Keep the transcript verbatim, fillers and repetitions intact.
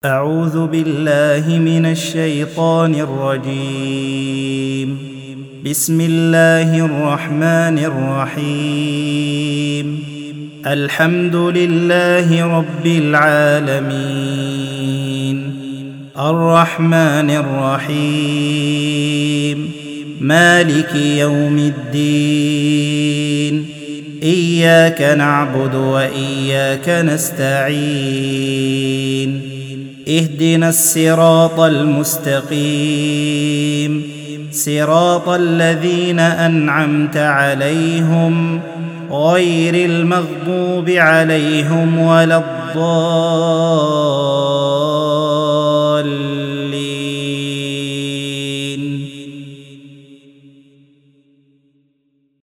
أعوذ بالله من الشيطان الرجيم. بسم الله الرحمن الرحيم. الحمد لله رب العالمين، الرحمن الرحيم، مالك يوم الدين، إياك نعبد وإياك نستعين، اهدنا الصراط المستقيم، صراط الذين أنعمت عليهم غير المغضوب عليهم ولا الضالين.